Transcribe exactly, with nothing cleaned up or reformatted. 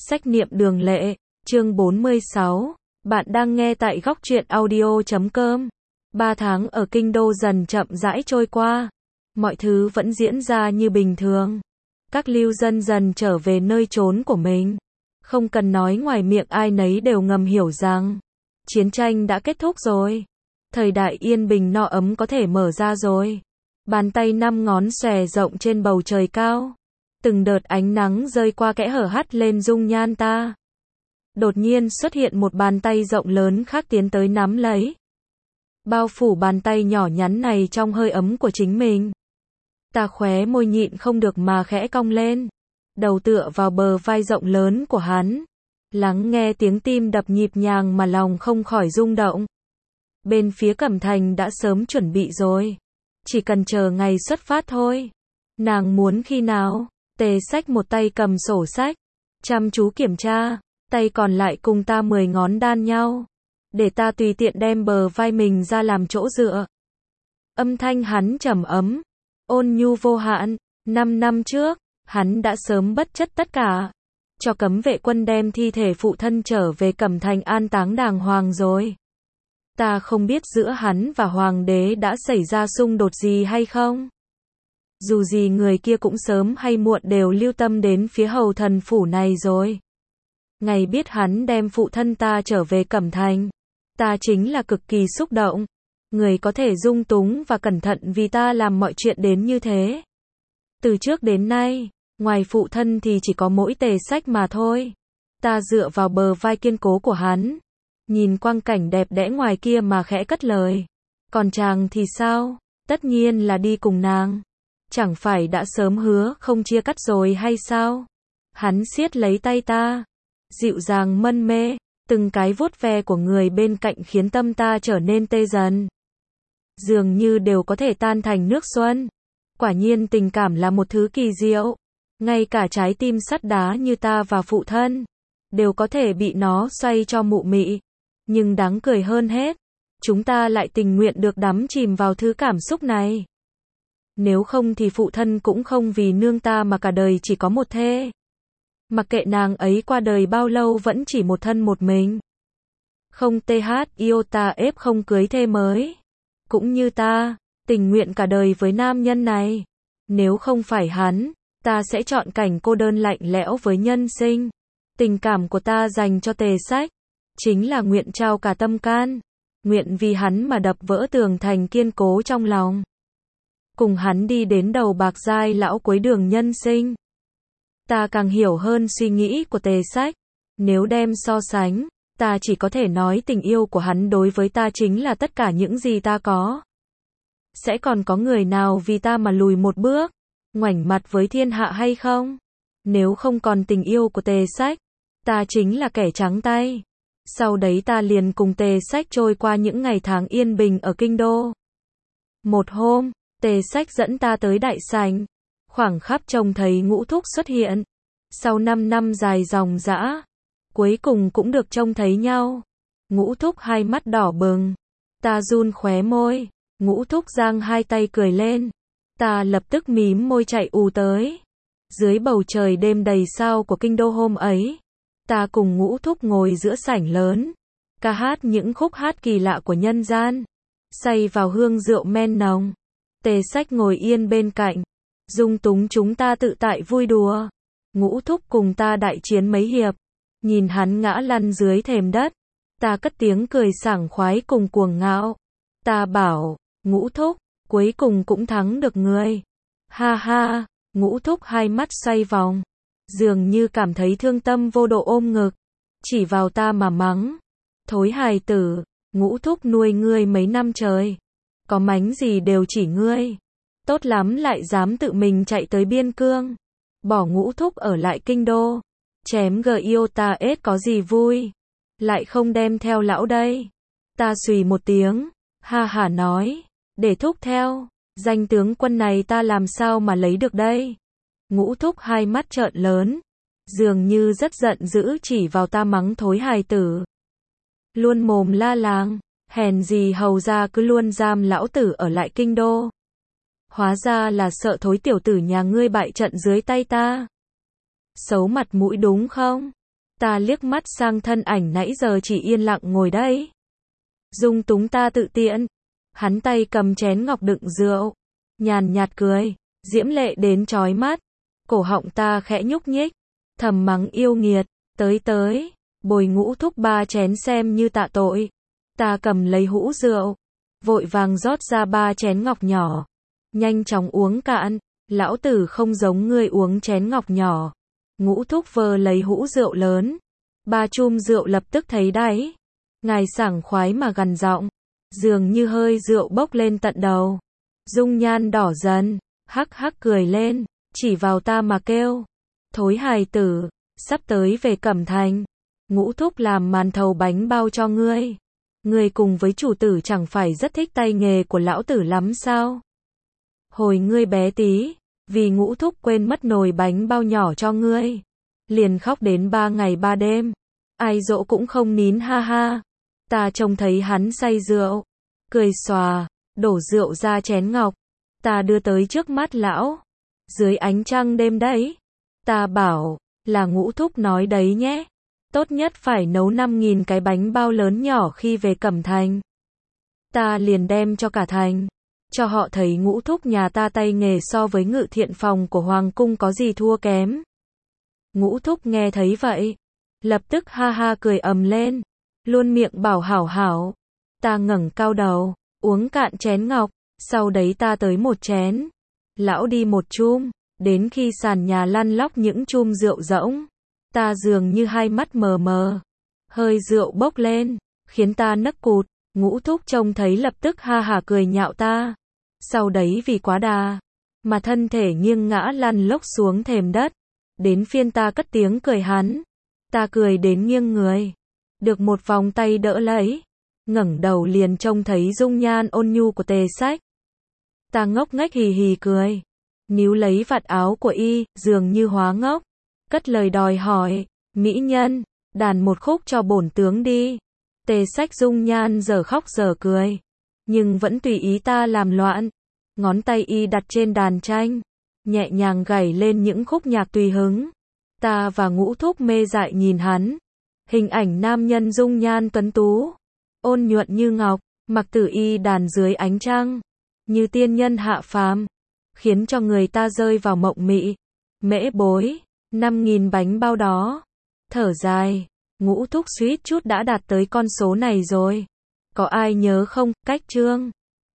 Sách niệm đường lệ, chương bốn mươi sáu. Bạn đang nghe tại góc truyện audio chấm com. Ba tháng ở kinh đô dần chậm rãi trôi qua. Mọi thứ vẫn diễn ra như bình thường. Các lưu dân dần trở về nơi trốn của mình. Không cần nói ngoài miệng ai nấy đều ngầm hiểu rằng chiến tranh đã kết thúc rồi. Thời đại yên bình no ấm có thể mở ra rồi. Bàn tay năm ngón xòe rộng trên bầu trời cao. Từng đợt ánh nắng rơi qua kẽ hở hắt lên dung nhan ta. Đột nhiên xuất hiện một bàn tay rộng lớn khác tiến tới nắm lấy. Bao phủ bàn tay nhỏ nhắn này trong hơi ấm của chính mình. Ta khóe môi nhịn không được mà khẽ cong lên. Đầu tựa vào bờ vai rộng lớn của hắn. Lắng nghe tiếng tim đập nhịp nhàng mà lòng không khỏi rung động. Bên phía Cẩm Thành đã sớm chuẩn bị rồi. Chỉ cần chờ ngày xuất phát thôi. Nàng muốn khi nào? Tề Sách một tay cầm sổ sách, chăm chú kiểm tra, tay còn lại cùng ta mười ngón đan nhau, để ta tùy tiện đem bờ vai mình ra làm chỗ dựa. Âm thanh hắn trầm ấm, ôn nhu vô hạn. Năm năm trước, hắn đã sớm bất chấp tất cả, cho cấm vệ quân đem thi thể phụ thân trở về Cẩm Thành an táng đàng hoàng rồi. Ta không biết giữa hắn và hoàng đế đã xảy ra xung đột gì hay không. Dù gì người kia cũng sớm hay muộn đều lưu tâm đến phía hầu thần phủ này rồi. Ngày biết hắn đem phụ thân ta trở về Cẩm Thành, ta chính là cực kỳ xúc động. Người có thể dung túng và cẩn thận vì ta làm mọi chuyện đến như thế. Từ trước đến nay, ngoài phụ thân thì chỉ có mỗi Tề Sách mà thôi. Ta dựa vào bờ vai kiên cố của hắn, nhìn quang cảnh đẹp đẽ ngoài kia mà khẽ cất lời. Còn chàng thì sao? Tất nhiên là đi cùng nàng. Chẳng phải đã sớm hứa không chia cắt rồi hay sao? Hắn siết lấy tay ta, dịu dàng mân mê, từng cái vuốt ve của người bên cạnh khiến tâm ta trở nên tê dần. Dường như đều có thể tan thành nước xuân. Quả nhiên tình cảm là một thứ kỳ diệu. Ngay cả trái tim sắt đá như ta và phụ thân, đều có thể bị nó xoay cho mụ mị. Nhưng đáng cười hơn hết, chúng ta lại tình nguyện được đắm chìm vào thứ cảm xúc này. Nếu không thì phụ thân cũng không vì nương ta mà cả đời chỉ có một thê. Mặc kệ nàng ấy qua đời bao lâu vẫn chỉ một thân một mình. Không th iota ép không cưới thê mới. Cũng như ta, tình nguyện cả đời với nam nhân này. Nếu không phải hắn, ta sẽ chọn cảnh cô đơn lạnh lẽo với nhân sinh. Tình cảm của ta dành cho Tề Sách, chính là nguyện trao cả tâm can. Nguyện vì hắn mà đập vỡ tường thành kiên cố trong lòng. Cùng hắn đi đến đầu bạc giai lão cuối đường nhân sinh. Ta càng hiểu hơn suy nghĩ của Tề Sách. Nếu đem so sánh, ta chỉ có thể nói tình yêu của hắn đối với ta chính là tất cả những gì ta có. Sẽ còn có người nào vì ta mà lùi một bước, ngoảnh mặt với thiên hạ hay không? Nếu không còn tình yêu của Tề Sách, ta chính là kẻ trắng tay. Sau đấy ta liền cùng Tề Sách trôi qua những ngày tháng yên bình ở kinh đô. Một hôm, Tề Sách dẫn ta tới đại sảnh, khoảng khắc trông thấy Ngũ Thúc xuất hiện. Sau năm năm dài dòng dã, cuối cùng cũng được trông thấy nhau. Ngũ Thúc hai mắt đỏ bừng, ta run khóe môi. Ngũ Thúc giang hai tay cười lên, ta lập tức mím môi chạy ù tới. Dưới bầu trời đêm đầy sao của kinh đô hôm ấy, ta cùng Ngũ Thúc ngồi giữa sảnh lớn, ca hát những khúc hát kỳ lạ của nhân gian, say vào hương rượu men nồng. Tề Sách ngồi yên bên cạnh, dung túng chúng ta tự tại vui đùa. Ngũ Thúc cùng ta đại chiến mấy hiệp, nhìn hắn ngã lăn dưới thềm đất, ta cất tiếng cười sảng khoái cùng cuồng ngạo. Ta bảo, Ngũ Thúc, cuối cùng cũng thắng được ngươi. Ha ha, Ngũ Thúc hai mắt xoay vòng, dường như cảm thấy thương tâm vô độ ôm ngực, chỉ vào ta mà mắng. Thối hài tử, Ngũ Thúc nuôi ngươi mấy năm trời, có mánh gì đều chỉ ngươi. Tốt lắm lại dám tự mình chạy tới biên cương, bỏ Ngũ Thúc ở lại kinh đô. Chém gờ iota ết có gì vui, lại không đem theo lão đây. Ta xùy một tiếng, ha hả nói, để Thúc theo, danh tướng quân này ta làm sao mà lấy được đây. Ngũ Thúc hai mắt trợn lớn, dường như rất giận dữ chỉ vào ta mắng thối hài tử. Luôn mồm la làng, hèn gì hầu ra cứ luôn giam lão tử ở lại kinh đô. Hóa ra là sợ thối tiểu tử nhà ngươi bại trận dưới tay ta. Xấu mặt mũi đúng không? Ta liếc mắt sang thân ảnh nãy giờ chỉ yên lặng ngồi đấy. Dung túng ta tự tiện. Hắn tay cầm chén ngọc đựng rượu. Nhàn nhạt cười. Diễm lệ đến chói mắt. Cổ họng ta khẽ nhúc nhích. Thầm mắng yêu nghiệt. Tới tới. Bồi Ngũ Thúc ba chén xem như tạ tội. Ta cầm lấy hũ rượu. Vội vàng rót ra ba chén ngọc nhỏ. Nhanh chóng uống cạn. Lão tử không giống ngươi uống chén ngọc nhỏ. Ngũ Thúc vờ lấy hũ rượu lớn. Ba chum rượu lập tức thấy đáy. Ngài sảng khoái mà gằn giọng. Dường như hơi rượu bốc lên tận đầu. Dung nhan đỏ dần. Hắc hắc cười lên. Chỉ vào ta mà kêu. Thối hài tử. Sắp tới về Cẩm Thành. Ngũ Thúc làm màn thầu bánh bao cho ngươi. Ngươi cùng với chủ tử chẳng phải rất thích tay nghề của lão tử lắm sao? Hồi ngươi bé tí, vì Ngũ Thúc quên mất nồi bánh bao nhỏ cho ngươi. Liền khóc đến ba ngày ba đêm. Ai dỗ cũng không nín ha ha. Ta trông thấy hắn say rượu. Cười xòa, đổ rượu ra chén ngọc. Ta đưa tới trước mắt lão. Dưới ánh trăng đêm đấy. Ta bảo, là Ngũ Thúc nói đấy nhé. Tốt nhất phải nấu năm nghìn cái bánh bao lớn nhỏ khi về Cẩm Thành. Ta liền đem cho cả thành. Cho họ thấy Ngũ Thúc nhà ta tay nghề so với ngự thiện phòng của Hoàng cung có gì thua kém. Ngũ Thúc nghe thấy vậy. Lập tức ha ha cười ầm lên. Luôn miệng bảo hảo hảo. Ta ngẩng cao đầu, uống cạn chén ngọc. Sau đấy ta tới một chén. Lão đi một chum. Đến khi sàn nhà lăn lóc những chum rượu rỗng. Ta dường như hai mắt mờ mờ. Hơi rượu bốc lên. Khiến ta nấc cụt. Ngũ Thúc trông thấy lập tức ha hả cười nhạo ta. Sau đấy vì quá đà. Mà thân thể nghiêng ngã lăn lóc xuống thềm đất. Đến phiên ta cất tiếng cười hắn. Ta cười đến nghiêng người. Được một vòng tay đỡ lấy. Ngẩng đầu liền trông thấy dung nhan ôn nhu của Tề Sách. Ta ngốc nghếch hì hì cười. Níu lấy vạt áo của y, dường như hóa ngốc. Cất lời đòi hỏi. Mỹ nhân, đàn một khúc cho bổn tướng đi. Tề Sách dung nhan giờ khóc giờ cười. Nhưng vẫn tùy ý ta làm loạn. Ngón tay y đặt trên đàn tranh. Nhẹ nhàng gảy lên những khúc nhạc tùy hứng. Ta và Ngũ Thúc mê dại nhìn hắn. Hình ảnh nam nhân dung nhan tuấn tú. Ôn nhuận như ngọc. Mặc tử y đàn dưới ánh trăng. Như tiên nhân hạ phàm. Khiến cho người ta rơi vào mộng mị. Mễ bối. Năm nghìn bánh bao đó. Thở dài. Ngũ Thúc suýt chút đã đạt tới con số này rồi. Có ai nhớ không, cách chương